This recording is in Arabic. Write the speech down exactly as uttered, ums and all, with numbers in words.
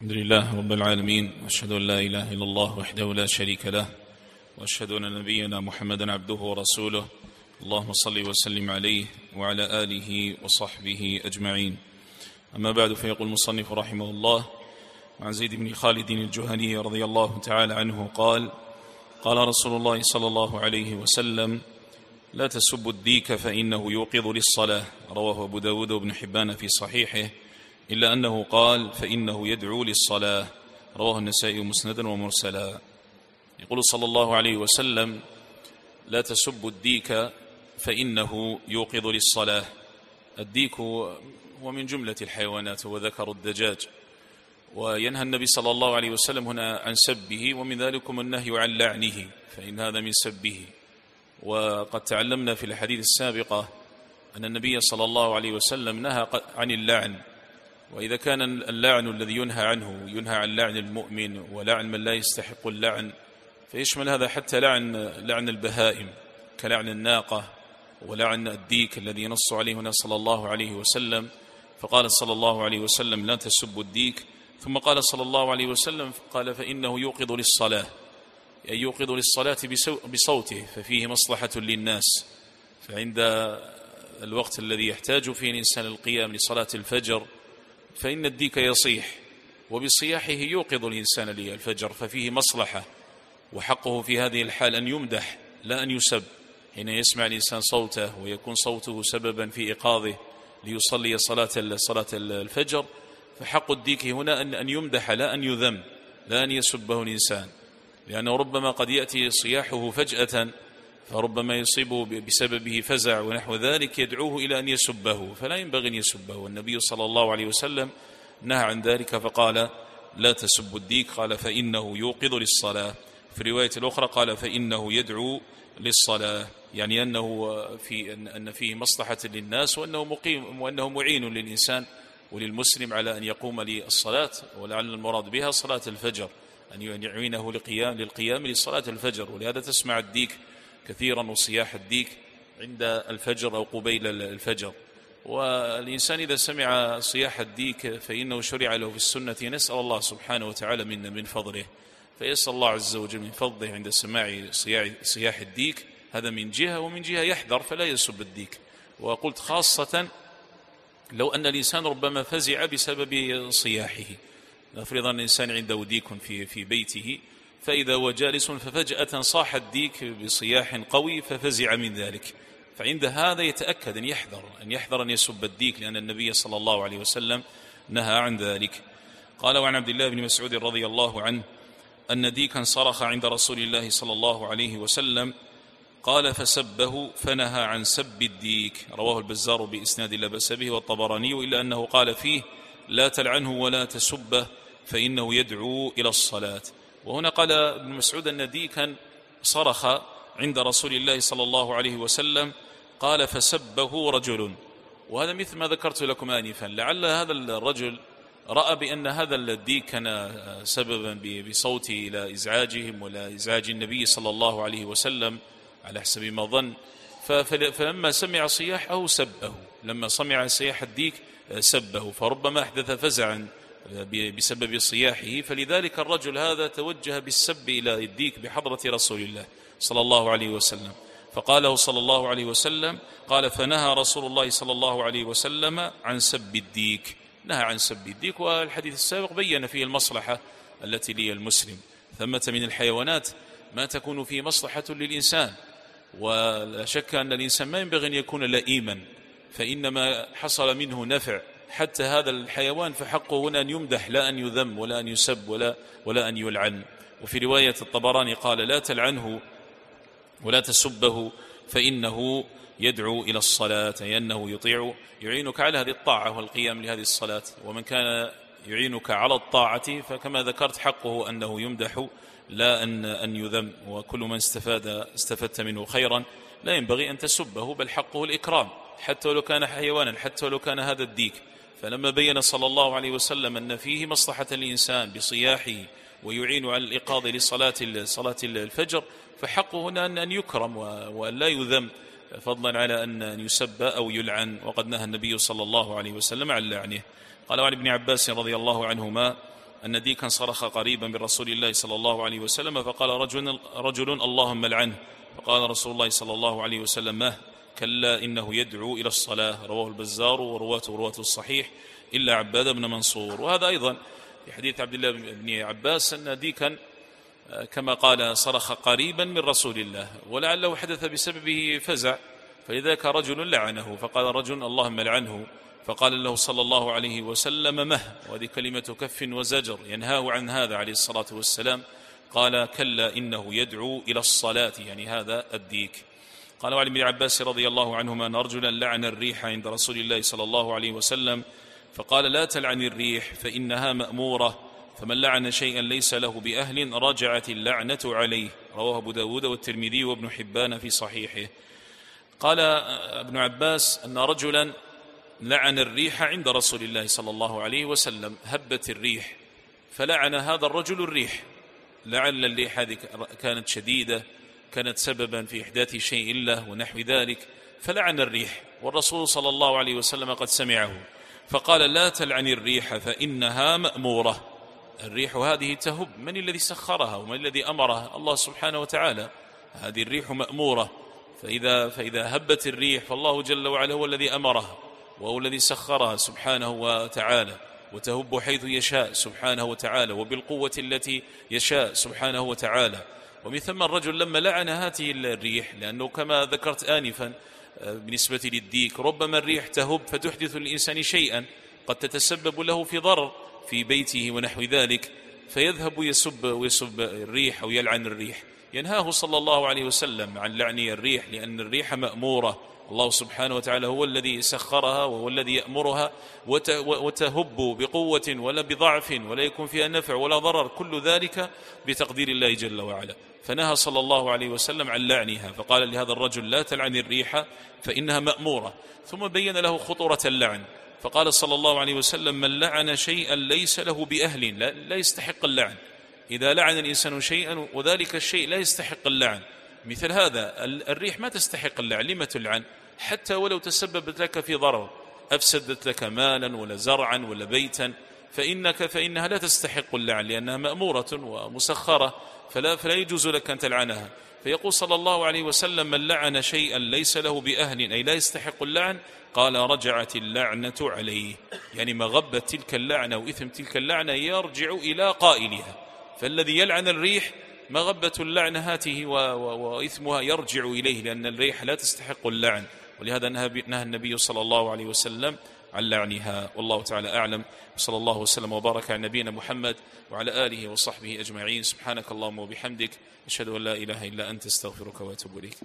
الحمد لله رب العالمين، وأشهد أن لا إله إلا الله وحده لا شريك له، وأشهد أن نبينا محمدا عبده ورسوله. اللهم صل وسلم عليه وعلى آله وصحبه أجمعين. أما بعد، فيقول المصنف رحمه الله: عن زيد بن خالد الجهني رضي الله تعالى عنه قال: قال رسول الله صلى الله عليه وسلم: لا تسبوا الديك فإنه يوقظ للصلاة. رواه أبو داود وابن حبان في صحيحه، إلا أنه قال: فإنه يدعو للصلاة. رواه النسائي مسندا ومرسلا. يقول صلى الله عليه وسلم: لا تسبوا الديك فإنه يوقظ للصلاة. الديك هو من جملة الحيوانات، وذكر الدجاج، وينهى النبي صلى الله عليه وسلم هنا عن سبه، ومن ذلكم النهي عن لعنه، فإن هذا من سبه. وقد تعلمنا في الحديث السابقة أن النبي صلى الله عليه وسلم نهى عن اللعن، وإذا كان اللعن الذي ينهى عنه ينهى عن لعن المؤمن ولعن من لا يستحق اللعن، فيشمل هذا حتى لعن لعن البهائم كلعن الناقة ولعن الديك الذي نص عليه هنا صلى الله عليه وسلم. فقال صلى الله عليه وسلم: لا تسبوا الديك. ثم قال صلى الله عليه وسلم: قال: فإنه يوقظ للصلاة، أي يوقظ للصلاة بصوته، ففيه مصلحة للناس. فعند الوقت الذي يحتاج فيه الإنسان القيام لصلاة الفجر فإن الديك يصيح، وبصياحه يوقظ الإنسان للفجر، ففيه مصلحة. وحقه في هذه الحال أن يمدح لا أن يسب، حين يسمع الإنسان صوته ويكون صوته سببا في إيقاظه ليصلي صلاة صلاة الفجر، فحق الديك هنا أن يمدح لا أن يذم، لا أن يسبه الإنسان، لأنه ربما قد يأتي صياحه فجأة، فربما يصيبه بسببه فزع ونحو ذلك يدعوه إلى أن يسبه، فلا ينبغي أن يسبه. والنبي صلى الله عليه وسلم نهى عن ذلك فقال: لا تسبوا الديك، قال: فإنه يوقظ للصلاة. في رواية الأخرى قال: فإنه يدعو للصلاة، يعني أنه في أن فيه مصلحة للناس، وأنه مقيم وأنه معين للإنسان وللمسلم على أن يقوم للصلاة، ولعل المراد بها صلاة الفجر، أن يعينه للقيام للقيام لصلاة الفجر. ولهذا تسمع الديك كثيرا وصياح الديك عند الفجر أو قبيل الفجر. والإنسان إذا سمع صياح الديك فإنه شرع له في السنة. نسأل الله سبحانه وتعالى منا من فضله، فيسأل الله عز وجل من فضله عند سماع صياح الديك، هذا من جهة، ومن جهة يحذر فلا يسب الديك. وقلت خاصة لو أن الإنسان ربما فزع بسبب صياحه، نفرض أن الإنسان عنده ديك في في بيته، فإذا هو جالس ففجأة صاح الديك بصياح قوي ففزع من ذلك، فعند هذا يتأكد أن يحذر أن يحذر أن يسب الديك، لأن النبي صلى الله عليه وسلم نهى عن ذلك. قال: وعن عبد الله بن مسعود رضي الله عنه أن ديكا صرخ عند رسول الله صلى الله عليه وسلم، قال: فسبه فنهى عن سب الديك. رواه البزار بإسناد لا بأس به والطبراني، إلا أنه قال فيه: لا تلعنه ولا تسبه فإنه يدعو إلى الصلاة. وهنا قال ابن مسعود أن ديكا صرخ عند رسول الله صلى الله عليه وسلم، قال: فسبه رجل. وهذا مثل ما ذكرت لكم آنفا، لعل هذا الرجل رأى بأن هذا الديك كان سببا بصوته إلى إزعاجهم ولا إزعاج النبي صلى الله عليه وسلم على حسب ما ظن، فلما سمع صياحه سبه، لما سمع صياح الديك سبه، فربما أحدث فزعا بسبب صياحه. فلذلك الرجل هذا توجه بالسب إلى الديك بحضرة رسول الله صلى الله عليه وسلم، فقاله صلى الله عليه وسلم، قال: فنهى رسول الله صلى الله عليه وسلم عن سب الديك، نهى عن سب الديك. والحديث السابق بين فيه المصلحة التي لي المسلم. ثمة من الحيوانات ما تكون فيه مصلحة للإنسان، ولا شك أن الإنسان ما ينبغي أن يكون لئيما، فإنما حصل منه نفع حتى هذا الحيوان، فحقه هنا أن يمدح لا أن يذم ولا أن يسب ولا, ولا أن يلعن. وفي رواية الطبراني قال: لا تلعنه ولا تسبه فإنه يدعو إلى الصلاة، أي أنه يطيع يعينك على هذه الطاعة والقيام لهذه الصلاة. ومن كان يعينك على الطاعة فكما ذكرت حقه أنه يمدح لا أن, أن يذم. وكل من استفاد استفدت منه خيرا لا ينبغي أن تسبه، بل حقه الإكرام حتى ولو كان حيوانا، حتى ولو كان هذا الديك. فلما بين صلى الله عليه وسلم أن فيه مصلحة الإنسان بصياحه ويعين على الإيقاظ لصلاة صلاة الفجر، فحقه هنا أن يكرم وأن لا يذم، فضلا على أن يسب أو يلعن. وقد نهى النبي صلى الله عليه وسلم عن لعنه. قال: وعن ابن عباس رضي الله عنهما أن ديكا صرخ قريبا من رسول الله صلى الله عليه وسلم فقال رجل, رجل اللهم لعنه، فقال رسول الله صلى الله عليه وسلم ما كلا إنه يدعو إلى الصلاة. رواه البزار ورواته رواة الصحيح إلا عباد بن منصور. وهذا أيضا في حديث عبد الله بن عباس أن ديكا كما قال صرخ قريبا من رسول الله، ولعله حدث بسببه فزع، فلذلك رجل لعنه فقال رجل اللهم لعنه، فقال له صلى الله عليه وسلم مه، وهذه كلمة كف وزجر ينهاه عن هذا عليه الصلاة والسلام. قال كلا إنه يدعو إلى الصلاة، يعني هذا الديك. قال وعن ابن عباس رضي الله عنهما أن رجلا لعن الريح عند رسول الله صلى الله عليه وسلم فقال لا تلعن الريح فإنها مأمورة، فمن لعن شيئا ليس له بأهل رجعت اللعنة عليه. رواه أبو داود والترمذي وابن حبان في صحيحه. قال ابن عباس أن رجلا لعن الريح عند رسول الله صلى الله عليه وسلم، هبت الريح فلعن هذا الرجل الريح، لعل الريح هذه كانت شديدة، كانت سببا في إحداث شيء له ونحو ذلك، فلعن الريح، والرسول صلى الله عليه وسلم قد سمعه فقال لا تلعن الريح فإنها مأمورة. الريح هذه تهب، من الذي سخرها ومن الذي أمرها؟ الله سبحانه وتعالى. هذه الريح مأمورة، فإذا, فإذا هبت الريح فالله جل وعلا هو الذي أمرها وهو الذي سخرها سبحانه وتعالى، وتهب حيث يشاء سبحانه وتعالى وبالقوة التي يشاء سبحانه وتعالى. ومن ثم الرجل لما لعن هذه الريح، لأنه كما ذكرت آنفا بالنسبة للديك ربما الريح تهب فتحدث للإنسان شيئا قد تتسبب له في ضرر في بيته ونحو ذلك، فيذهب يسب ويسب الريح أو يلعن الريح. ينهاه صلى الله عليه وسلم عن لعن الريح، لأن الريح مأمورة، الله سبحانه وتعالى هو الذي سخرها وهو الذي يأمرها، وتهب بقوة ولا بضعف ولا يكون فيها نفع ولا ضرر، كل ذلك بتقدير الله جل وعلا. فنهى صلى الله عليه وسلم عن لعنها، فقال لهذا الرجل لا تلعن الريح فإنها مأمورة. ثم بين له خطورة اللعن، فقال صلى الله عليه وسلم من لعن شيئا ليس له بأهل، لا, لا يستحق اللعن. إذا لعن الإنسان شيئا وذلك الشيء لا يستحق اللعن، مثل هذا الريح ما تستحق اللعن، لما تلعن؟ حتى ولو تسببت لك في ضرر، أفسدت لك مالا ولا زرعا ولا بيتا، فإنك فإنها لا تستحق اللعن لأنها مأمورة ومسخرة، فلا, فلا يجوز لك أن تلعنها. فيقول صلى الله عليه وسلم من لعن شيئا ليس له بأهل، أي لا يستحق اللعن، قال رجعت اللعنة عليه، يعني مغبة تلك اللعنة وإثم تلك اللعنة يرجع إلى قائلها. فالذي يلعن الريح مغبة اللعنة هاته وإثمها يرجع إليه، لأن الريح لا تستحق اللعن، ولهذا نهى النبي صلى الله عليه وسلم عن لعنها. والله تعالى أعلم، صلى الله وسلم وبارك على نبينا محمد وعلى آله وصحبه أجمعين. سبحانك اللهم وبحمدك، أشهد أن لا إله إلا أنت، استغفرك وأتوب إليك.